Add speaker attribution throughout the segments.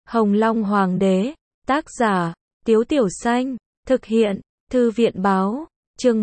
Speaker 1: Hồng Long Hoàng đế, tác giả, Tiếu Tiểu Xanh, thực hiện, Thư viện báo, chương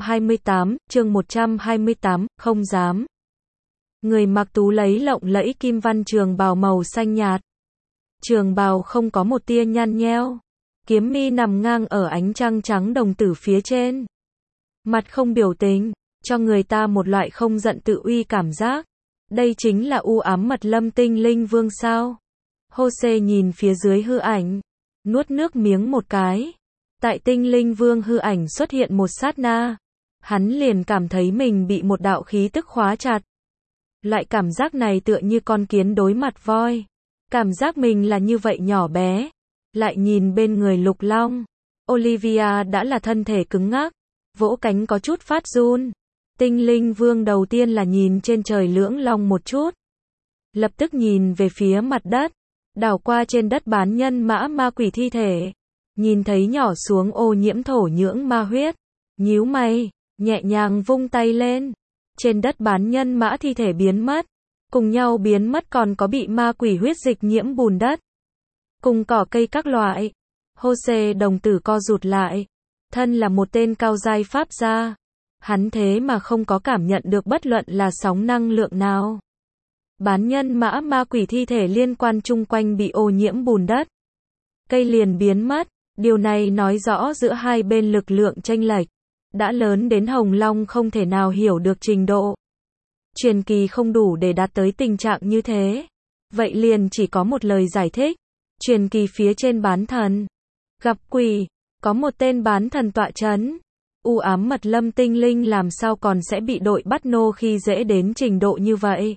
Speaker 1: 128, không dám. Người mặc tú lấy lộng lẫy kim văn trường bào màu xanh nhạt. Trường bào không có một tia nhăn nheo. Kiếm mi nằm ngang ở ánh trăng trắng đồng tử phía trên. Mặt không biểu tình, cho người ta một loại không giận tự uy cảm giác. Đây chính là u ám mật lâm tinh linh vương sao? Jose nhìn phía dưới hư ảnh, nuốt nước miếng một cái. Tại tinh linh vương hư ảnh xuất hiện một sát na, hắn liền cảm thấy mình bị một đạo khí tức khóa chặt. Loại cảm giác này tựa như con kiến đối mặt voi. Cảm giác mình là như vậy nhỏ bé. Lại nhìn bên người Lục Long, Olivia đã là thân thể cứng ngắc, vỗ cánh có chút phát run. Tinh linh vương đầu tiên là nhìn trên trời lưỡng long một chút, lập tức nhìn về phía mặt đất, đảo qua trên đất bán nhân mã ma quỷ thi thể, nhìn thấy nhỏ xuống ô nhiễm thổ nhưỡng ma huyết, nhíu mày, nhẹ nhàng vung tay lên, trên đất bán nhân mã thi thể biến mất, cùng nhau biến mất còn có bị ma quỷ huyết dịch nhiễm bùn đất, cùng cỏ cây các loại. Jose đồng tử co rụt lại, thân là một tên cao giai pháp gia, hắn thế mà không có cảm nhận được bất luận là sóng năng lượng nào. Bán nhân mã ma quỷ thi thể liên quan chung quanh bị ô nhiễm bùn đất, cây liền biến mất, điều này nói rõ giữa hai bên lực lượng chênh lệch đã lớn đến Hồng Long không thể nào hiểu được trình độ. Truyền kỳ không đủ để đạt tới tình trạng như thế. Vậy liền chỉ có một lời giải thích. Truyền kỳ phía trên bán thần gặp quỷ, có một tên bán thần tọa chấn. U ám mật lâm tinh linh làm sao còn sẽ bị đội bắt nô khi dễ đến trình độ như vậy.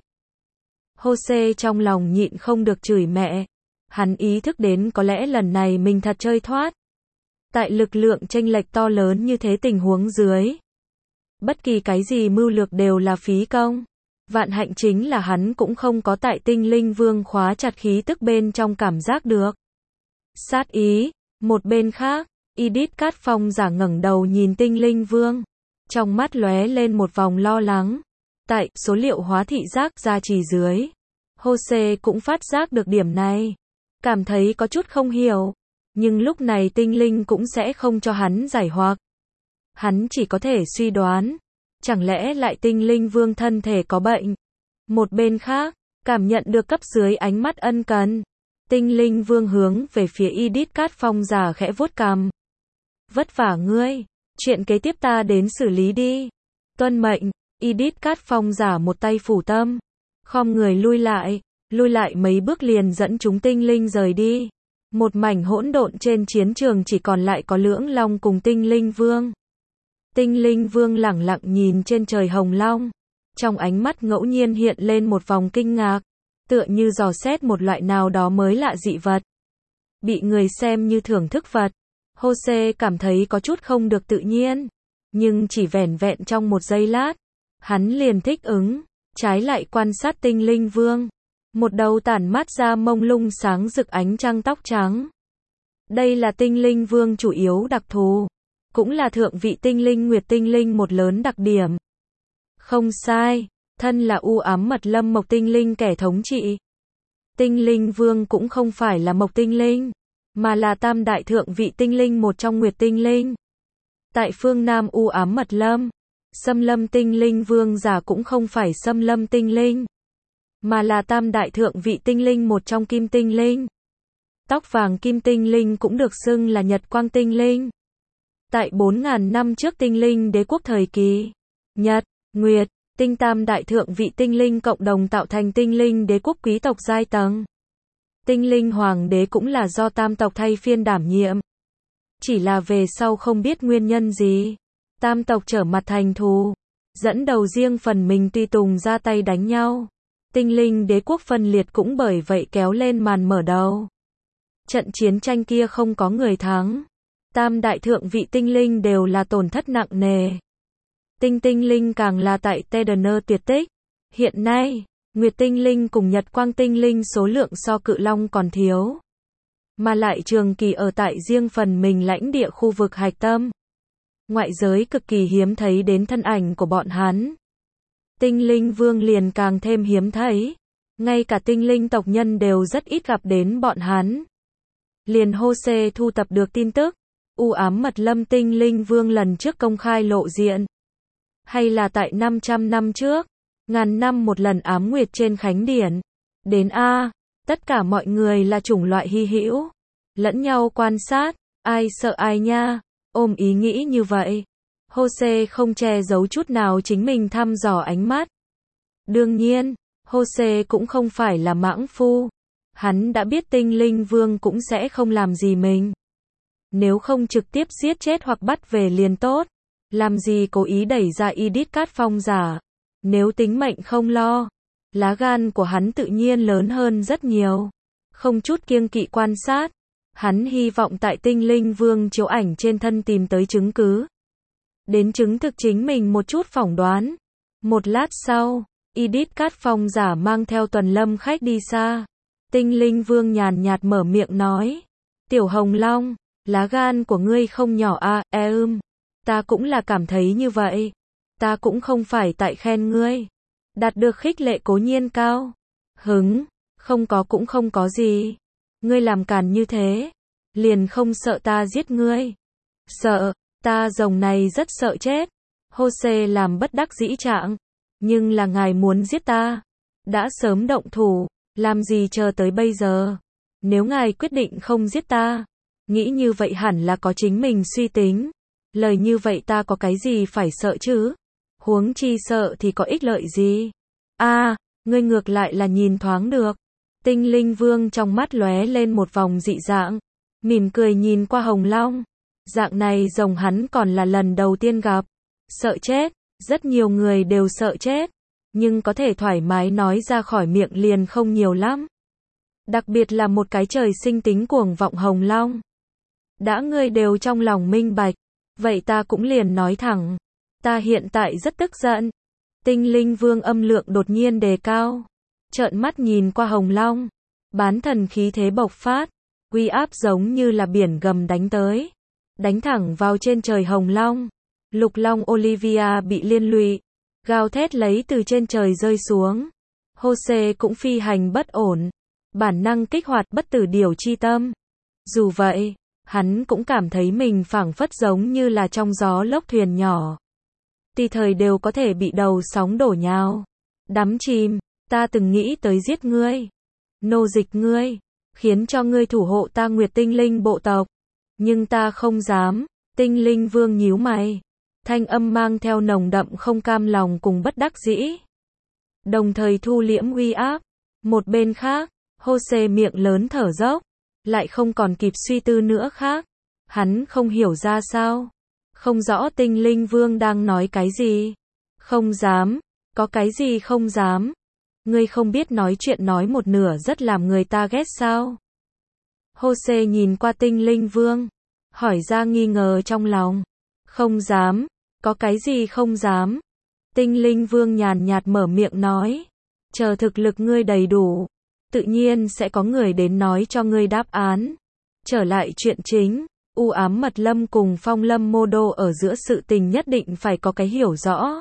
Speaker 1: Jose trong lòng nhịn không được chửi mẹ. Hắn ý thức đến có lẽ lần này mình thật chơi thoát. Tại lực lượng chênh lệch to lớn như thế tình huống dưới, bất kỳ cái gì mưu lược đều là phí công. Vạn hạnh chính là hắn cũng không có tại tinh linh vương khóa chặt khí tức bên trong cảm giác được sát ý. Một bên khác, Edith Cát Phong giả ngẩng đầu nhìn tinh linh vương, trong mắt lóe lên một vòng lo lắng. Tại số liệu hóa thị giác gia trì dưới, Jose cũng phát giác được điểm này, cảm thấy có chút không hiểu, nhưng lúc này tinh linh cũng sẽ không cho hắn giải hoặc. Hắn chỉ có thể suy đoán, chẳng lẽ lại tinh linh vương thân thể có bệnh. Một bên khác, cảm nhận được cấp dưới ánh mắt ân cần, tinh linh vương hướng về phía Edith Cát Phong giả khẽ vuốt cằm. Vất vả ngươi, chuyện kế tiếp ta đến xử lý đi. Tuân mệnh. Edith Cát Phong giả một tay phủ tâm, khom người lui lại mấy bước liền dẫn chúng tinh linh rời đi. Một mảnh hỗn độn trên chiến trường chỉ còn lại có lưỡng long cùng tinh linh vương. Tinh linh vương lẳng lặng nhìn trên trời Hồng Long, trong ánh mắt ngẫu nhiên hiện lên một vòng kinh ngạc, tựa như dò xét một loại nào đó mới lạ dị vật. Bị người xem như thưởng thức vật, Jose cảm thấy có chút không được tự nhiên, nhưng chỉ vẻn vẹn trong một giây lát, hắn liền thích ứng, trái lại quan sát tinh linh vương. Một đầu tản mát ra mông lung sáng rực ánh trăng tóc trắng. Đây là tinh linh vương chủ yếu đặc thù, cũng là thượng vị tinh linh nguyệt tinh linh một lớn đặc điểm. Không sai, thân là u ám mật lâm mộc tinh linh kẻ thống trị. Tinh linh vương cũng không phải là mộc tinh linh, mà là tam đại thượng vị tinh linh một trong nguyệt tinh linh. Tại phương Nam u ám mật lâm, xâm lâm tinh linh vương giả cũng không phải xâm lâm tinh linh, mà là tam đại thượng vị tinh linh một trong kim tinh linh. Tóc vàng kim tinh linh cũng được xưng là nhật quang tinh linh. Tại 4.000 năm trước tinh linh đế quốc thời kỳ, nhật, nguyệt, tinh tam đại thượng vị tinh linh cộng đồng tạo thành tinh linh đế quốc quý tộc giai tầng. Tinh linh hoàng đế cũng là do tam tộc thay phiên đảm nhiệm. Chỉ là về sau không biết nguyên nhân gì, tam tộc trở mặt thành thù, dẫn đầu riêng phần mình tùy tùng ra tay đánh nhau. Tinh linh đế quốc phân liệt cũng bởi vậy kéo lên màn mở đầu. Trận chiến tranh kia không có người thắng. Tam đại thượng vị tinh linh đều là tổn thất nặng nề. Tinh linh càng là tại Tedener tuyệt tích. Hiện nay, nguyệt tinh linh cùng nhật quang tinh linh số lượng so cự long còn thiếu. Mà lại trường kỳ ở tại riêng phần mình lãnh địa khu vực hạch tâm. Ngoại giới cực kỳ hiếm thấy đến thân ảnh của bọn hắn. Tinh linh vương liền càng thêm hiếm thấy. Ngay cả tinh linh tộc nhân đều rất ít gặp đến bọn hắn. Liền Jose thu tập được tin tức, u ám mật lâm tinh linh vương lần trước công khai lộ diện. Hay là tại 500 năm trước, ngàn năm một lần ám nguyệt trên khánh điển. Đến A, tất cả mọi người là chủng loại hy hữu, lẫn nhau quan sát, ai sợ ai nha, ôm ý nghĩ như vậy. Jose không che giấu chút nào chính mình thăm dò ánh mắt. Đương nhiên, Jose cũng không phải là mãng phu. Hắn đã biết tinh linh vương cũng sẽ không làm gì mình. Nếu không trực tiếp giết chết hoặc bắt về liền tốt. Làm gì cố ý đẩy ra Edith Cát Phong giả. Nếu tính mệnh không lo, lá gan của hắn tự nhiên lớn hơn rất nhiều. Không chút kiêng kỵ quan sát. Hắn hy vọng tại tinh linh vương chiếu ảnh trên thân tìm tới chứng cứ. Đến chứng thực chính mình một chút phỏng đoán. Một lát sau, Edith Cát Phong giả mang theo Tuần Lâm khách đi xa. Tinh linh vương nhàn nhạt mở miệng nói. Tiểu Hồng Long, lá gan của ngươi không nhỏ à, ta cũng là cảm thấy như vậy. Ta cũng không phải tại khen ngươi. Đạt được khích lệ cố nhiên cao. Không có cũng không có gì. Ngươi làm càn như thế, liền không sợ ta giết ngươi. Sợ, ta rồng này rất sợ chết. Jose làm bất đắc dĩ trạng. Nhưng là ngài muốn giết ta. Đã sớm động thủ, làm gì chờ tới bây giờ. Nếu ngài quyết định không giết ta, nghĩ như vậy hẳn là có chính mình suy tính. Lời như vậy ta có cái gì phải sợ chứ? Huống chi sợ thì có ích lợi gì? Ngươi ngược lại là nhìn thoáng được. Tinh linh vương trong mắt lóe lên một vòng dị dạng, mỉm cười nhìn qua Hồng Long. Dạng này rồng hắn còn là lần đầu tiên gặp. Sợ chết, rất nhiều người đều sợ chết, nhưng có thể thoải mái nói ra khỏi miệng liền không nhiều lắm. Đặc biệt là một cái trời sinh tính cuồng vọng Hồng Long. Đã ngươi đều trong lòng minh bạch, vậy ta cũng liền nói thẳng. Ta hiện tại rất tức giận. Tinh linh vương âm lượng đột nhiên đề cao. Trợn mắt nhìn qua Hồng Long. Bán thần khí thế bộc phát. Uy áp giống như là biển gầm đánh tới. Đánh thẳng vào trên trời Hồng Long. Lục Long Olivia bị liên lụy. Gào thét lấy từ trên trời rơi xuống. Jose cũng phi hành bất ổn. Bản năng kích hoạt bất tử điều chi tâm. Dù vậy, hắn cũng cảm thấy mình phảng phất giống như là trong gió lốc thuyền nhỏ. Tùy thời đều có thể bị đầu sóng đổ nhào. Đắm chìm, ta từng nghĩ tới giết ngươi. Nô dịch ngươi, khiến cho ngươi thủ hộ ta Nguyệt tinh linh bộ tộc. Nhưng ta không dám. Tinh linh vương nhíu mày. Thanh âm mang theo nồng đậm không cam lòng cùng bất đắc dĩ. Đồng thời thu liễm uy áp. Một bên khác, Jose miệng lớn thở dốc. Lại không còn kịp suy tư nữa khác. Hắn không hiểu ra sao. Không rõ tinh linh vương đang nói cái gì. Không dám. Có cái gì không dám. Ngươi không biết nói chuyện nói một nửa rất làm người ta ghét sao. Jose nhìn qua tinh linh vương. Hỏi ra nghi ngờ trong lòng. Không dám. Có cái gì không dám. Tinh linh vương nhàn nhạt mở miệng nói. Chờ thực lực ngươi đầy đủ. Tự nhiên sẽ có người đến nói cho ngươi đáp án. Trở lại chuyện chính. U ám mật lâm cùng phong lâm mô đô ở giữa sự tình nhất định phải có cái hiểu rõ.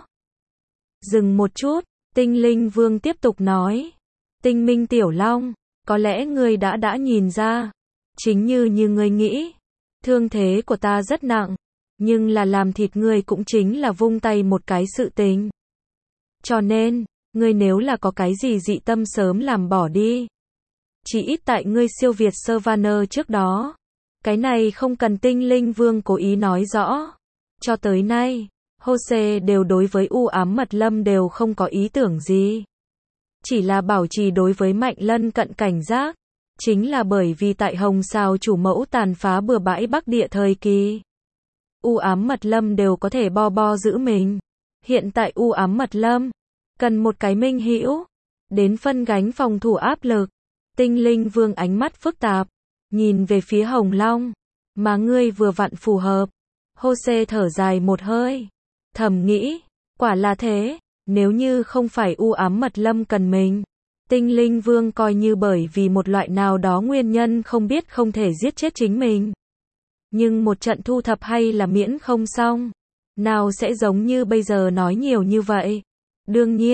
Speaker 1: Dừng một chút. Tinh linh vương tiếp tục nói. Tinh minh tiểu long. Có lẽ ngươi đã nhìn ra. Chính như ngươi nghĩ. Thương thế của ta rất nặng. Nhưng là làm thịt ngươi cũng chính là vung tay một cái sự tình. Cho nên, ngươi nếu là có cái gì dị tâm sớm làm bỏ đi. Chỉ ít tại ngươi siêu việt Savannah trước đó. Cái này không cần tinh linh vương cố ý nói rõ. Cho tới nay, Jose đều đối với u ám mật lâm đều không có ý tưởng gì. Chỉ là bảo trì đối với Mạnh Lân cận cảnh giác. Chính là bởi vì tại Hồng Sào chủ mẫu tàn phá bừa bãi Bắc Địa thời kỳ. U ám mật lâm đều có thể bo giữ mình. Hiện tại u ám mật lâm cần một cái minh hữu đến phân gánh phòng thủ áp lực. Tinh linh vương ánh mắt phức tạp, nhìn về phía Hồng Long, mà ngươi vừa vặn phù hợp. Jose thở dài một hơi, thầm nghĩ, quả là thế, nếu như không phải u ám mật lâm cần mình, tinh linh vương coi như bởi vì một loại nào đó nguyên nhân không biết không thể giết chết chính mình. Nhưng một trận thu thập hay là miễn không xong, nào sẽ giống như bây giờ nói nhiều như vậy. Đương nhiên,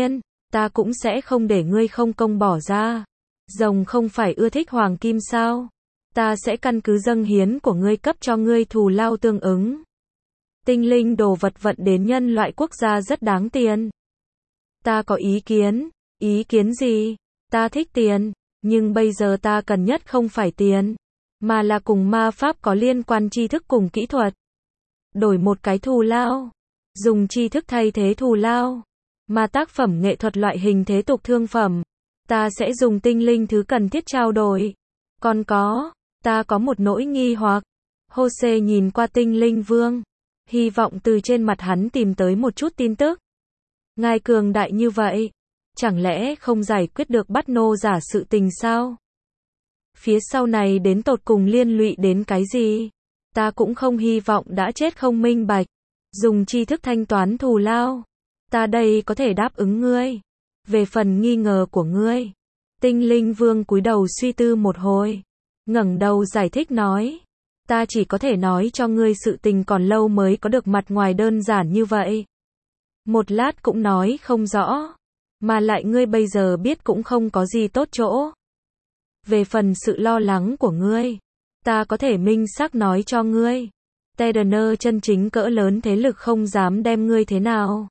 Speaker 1: ta cũng sẽ không để ngươi không công bỏ ra. Rồng không phải ưa thích hoàng kim sao? Ta sẽ căn cứ dâng hiến của ngươi cấp cho ngươi thù lao tương ứng. Tinh linh đồ vật vận đến nhân loại quốc gia rất đáng tiền. Ta có ý kiến. Ý kiến gì? Ta thích tiền, nhưng bây giờ ta cần nhất không phải tiền, mà là cùng ma pháp có liên quan tri thức cùng kỹ thuật. Đổi một cái thù lao. Dùng tri thức thay thế thù lao. Mà tác phẩm nghệ thuật loại hình thế tục thương phẩm. Ta sẽ dùng tinh linh thứ cần thiết trao đổi. Còn ta có một nỗi nghi hoặc. Jose nhìn qua tinh linh vương. Hy vọng từ trên mặt hắn tìm tới một chút tin tức. Ngài cường đại như vậy. Chẳng lẽ không giải quyết được bắt nô giả sự tình sao? Phía sau này đến tột cùng liên lụy đến cái gì? Ta cũng không hy vọng đã chết không minh bạch. Dùng tri thức thanh toán thù lao. Ta đây có thể đáp ứng ngươi. Về phần nghi ngờ của ngươi. Tinh linh vương cúi đầu suy tư một hồi. Ngẩng đầu giải thích nói. Ta chỉ có thể nói cho ngươi sự tình còn lâu mới có được mặt ngoài đơn giản như vậy. Một lát cũng nói không rõ. Mà lại ngươi bây giờ biết cũng không có gì tốt chỗ. Về phần sự lo lắng của ngươi, ta có thể minh xác nói cho ngươi. Tedener chân chính cỡ lớn thế lực không dám đem ngươi thế nào.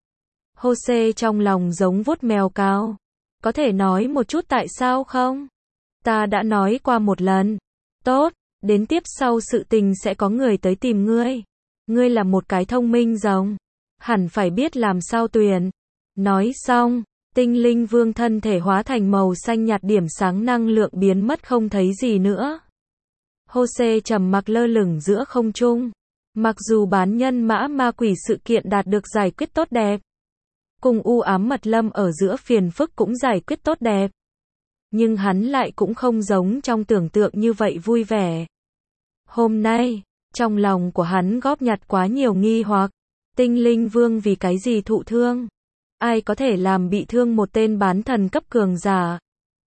Speaker 1: Jose trong lòng giống vuốt mèo cao. Có thể nói một chút tại sao không? Ta đã nói qua một lần. Tốt, đến tiếp sau sự tình sẽ có người tới tìm ngươi. Ngươi là một cái thông minh rồng. Hẳn phải biết làm sao tuyển. Nói xong, tinh linh vương thân thể hóa thành màu xanh nhạt điểm sáng năng lượng biến mất không thấy gì nữa. Jose trầm mặc lơ lửng giữa không trung. Mặc dù bán nhân mã ma quỷ sự kiện đạt được giải quyết tốt đẹp. Cùng u ám mật lâm ở giữa phiền phức cũng giải quyết tốt đẹp. Nhưng hắn lại cũng không giống trong tưởng tượng như vậy vui vẻ. Hôm nay, trong lòng của hắn góp nhặt quá nhiều nghi hoặc. Tinh linh vương vì cái gì thụ thương? Ai có thể làm bị thương một tên bán thần cấp cường giả?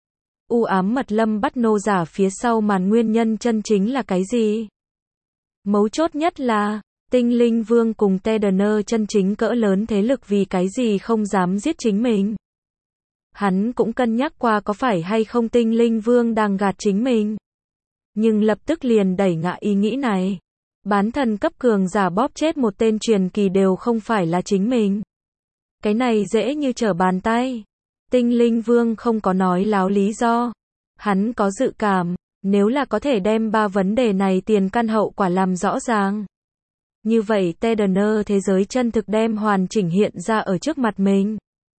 Speaker 1: U ám mật lâm bắt nô giả phía sau màn nguyên nhân chân chính là cái gì? Mấu chốt nhất là, tinh linh vương cùng Tedener chân chính cỡ lớn thế lực vì cái gì không dám giết chính mình? Hắn cũng cân nhắc qua có phải hay không tinh linh vương đang gạt chính mình. Nhưng lập tức liền đẩy ngã ý nghĩ này. Bán thần cấp cường giả bóp chết một tên truyền kỳ đều không phải là chính mình. Cái này dễ như trở bàn tay. Tinh linh vương không có nói láo lý do. Hắn có dự cảm, nếu là có thể đem ba vấn đề này tiền căn hậu quả làm rõ ràng. Như vậy Tedener thế giới chân thực đem hoàn chỉnh hiện ra ở trước mặt mình.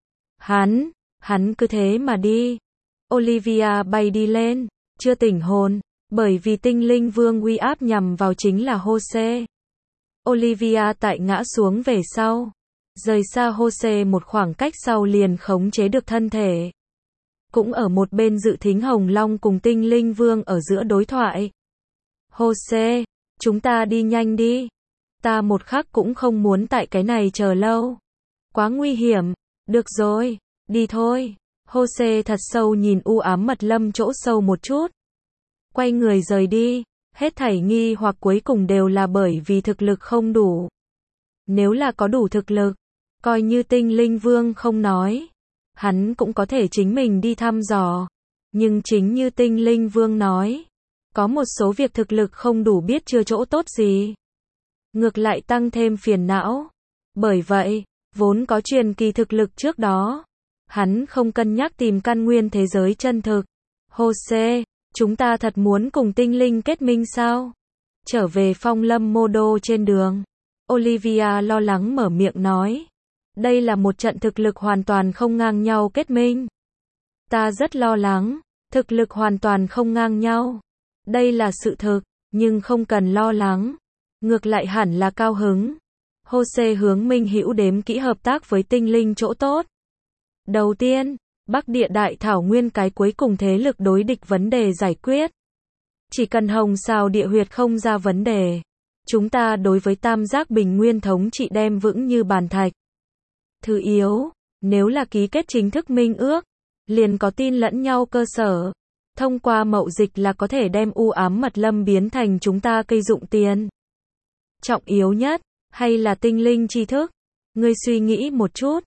Speaker 1: Hắn cứ thế mà đi. Olivia bay đi lên, chưa tỉnh hồn, bởi vì tinh linh vương uy áp nhằm vào chính là Jose. Olivia tại ngã xuống về sau. Rời xa Jose một khoảng cách sau liền khống chế được thân thể. Cũng ở một bên dự thính Hồng Long cùng tinh linh vương ở giữa đối thoại. Jose, chúng ta đi nhanh đi. Ta một khắc cũng không muốn tại cái này chờ lâu. Quá nguy hiểm. Được rồi, đi thôi. Jose thật sâu nhìn u ám mật lâm chỗ sâu một chút. Quay người rời đi. Hết thảy nghi hoặc cuối cùng đều là bởi vì thực lực không đủ. Nếu là có đủ thực lực, coi như tinh linh vương không nói, hắn cũng có thể chính mình đi thăm dò. Nhưng chính như tinh linh vương nói, có một số việc thực lực không đủ biết chưa chỗ tốt gì. Ngược lại tăng thêm phiền não. Bởi vậy, vốn có truyền kỳ thực lực trước đó, hắn không cân nhắc tìm căn nguyên thế giới chân thực. Jose, chúng ta thật muốn cùng tinh linh kết minh sao? Trở về phong lâm mô đô trên đường, Olivia lo lắng mở miệng nói. Đây là một trận thực lực hoàn toàn không ngang nhau kết minh. Ta rất lo lắng, thực lực hoàn toàn không ngang nhau. Đây là sự thực, nhưng không cần lo lắng. Ngược lại hẳn là cao hứng. Jose hướng Minh Hữu đếm kỹ hợp tác với tinh linh chỗ tốt. Đầu tiên, Bắc Địa Đại Thảo Nguyên cái cuối cùng thế lực đối địch vấn đề giải quyết. Chỉ cần Hồng Sào địa huyệt không ra vấn đề, chúng ta đối với tam giác bình nguyên thống trị đem vững như bàn thạch. Thứ yếu, nếu là ký kết chính thức minh ước, liền có tin lẫn nhau cơ sở. Thông qua mậu dịch là có thể đem u ám mật lâm biến thành chúng ta cây dụng tiền. Trọng yếu nhất, hay là tinh linh tri thức? Ngươi suy nghĩ một chút.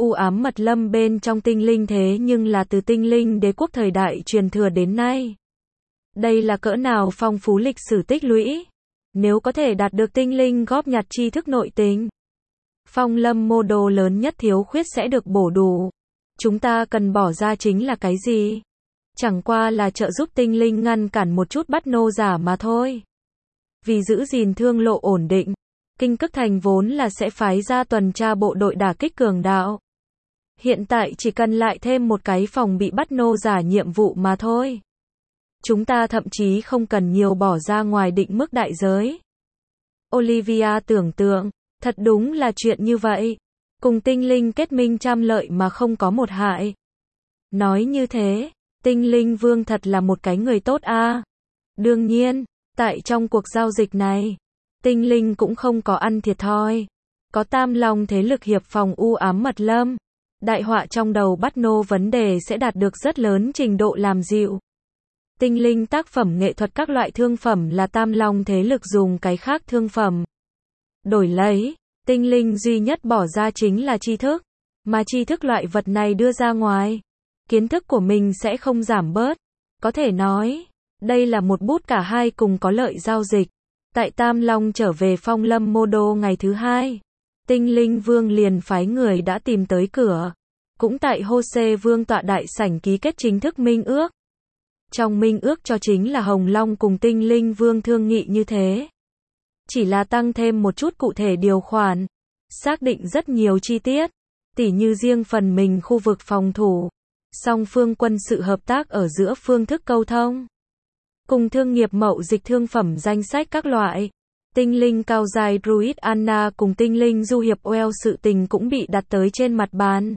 Speaker 1: u ám mật lâm bên trong tinh linh thế nhưng là từ tinh linh đế quốc thời đại truyền thừa đến nay. Đây là cỡ nào phong phú lịch sử tích lũy. Nếu có thể đạt được tinh linh góp nhặt tri thức nội tình, Phong Lâm mô đồ lớn nhất thiếu khuyết sẽ được bổ đủ. Chúng ta cần bỏ ra chính là cái gì? Chẳng qua là trợ giúp tinh linh ngăn cản một chút bắt nô giả mà thôi. Vì giữ gìn thương lộ ổn định, Kinh Cức Thành vốn là sẽ phái ra tuần tra bộ đội đả kích cường đạo. Hiện tại chỉ cần lại thêm một cái phòng bị bắt nô giả nhiệm vụ mà thôi. Chúng ta thậm chí không cần nhiều bỏ ra ngoài định mức đại giới. Olivia tưởng tượng, thật đúng là chuyện như vậy. Cùng tinh linh kết minh trăm lợi mà không có một hại. Nói như thế, tinh linh vương thật là một cái người tốt a. Đương nhiên, tại trong cuộc giao dịch này, tinh linh cũng không có ăn thiệt thòi. Có Tam Long thế lực hiệp phòng u ám mật lâm. Đại họa trong đầu bắt nô vấn đề sẽ đạt được rất lớn trình độ làm dịu. Tinh linh tác phẩm nghệ thuật các loại thương phẩm là Tam Long thế lực dùng cái khác thương phẩm. Đổi lấy, tinh linh duy nhất bỏ ra chính là tri thức. Mà tri thức loại vật này đưa ra ngoài, kiến thức của mình sẽ không giảm bớt. Có thể nói, đây là một bút cả hai cùng có lợi giao dịch. Tại Tam Long trở về Phong Lâm mô đô ngày thứ hai, tinh linh vương liền phái người đã tìm tới cửa. Cũng tại Hô-xê vương tọa đại sảnh ký kết chính thức minh ước. Trong minh ước cho chính là Hồng Long cùng tinh linh vương thương nghị như thế. Chỉ là tăng thêm một chút cụ thể điều khoản, xác định rất nhiều chi tiết, tỉ như riêng phần mình khu vực phòng thủ, song phương quân sự hợp tác ở giữa phương thức câu thông, cùng thương nghiệp mậu dịch thương phẩm danh sách các loại. Tinh linh cao dài Druid Anna cùng tinh linh du hiệp Well sự tình cũng bị đặt tới trên mặt bàn.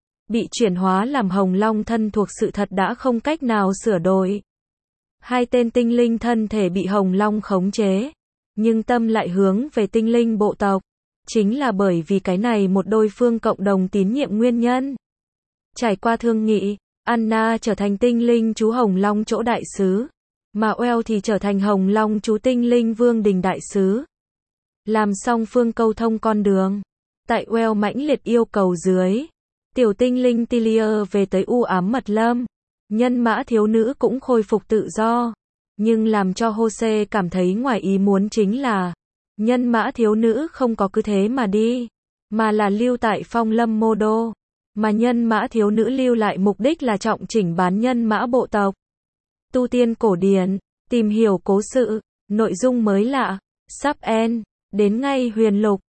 Speaker 1: Bị chuyển hóa làm Hồng Long thân thuộc sự thật đã không cách nào sửa đổi. Hai tên tinh linh thân thể bị Hồng Long khống chế, nhưng tâm lại hướng về tinh linh bộ tộc. Chính là bởi vì cái này một đôi phương cộng đồng tín nhiệm nguyên nhân. Trải qua thương nghị, Anna trở thành tinh linh chú Hồng Long chỗ đại sứ, mà Well thì trở thành Hồng Long chú tinh linh vương đình đại sứ. Làm xong phương câu thông con đường. Tại Well mãnh liệt yêu cầu dưới, tiểu tinh linh Tilia về tới u ám mật lâm. Nhân mã thiếu nữ cũng khôi phục tự do. Nhưng làm cho Hô-xê cảm thấy ngoài ý muốn chính là, nhân mã thiếu nữ không có cứ thế mà đi, mà là lưu tại Phong Lâm mô đô. Mà nhân mã thiếu nữ lưu lại mục đích là trọng chỉnh bán nhân mã bộ tộc. Tu tiên cổ điển, tìm hiểu cố sự, nội dung mới lạ, sắp end, đến ngay huyền lục.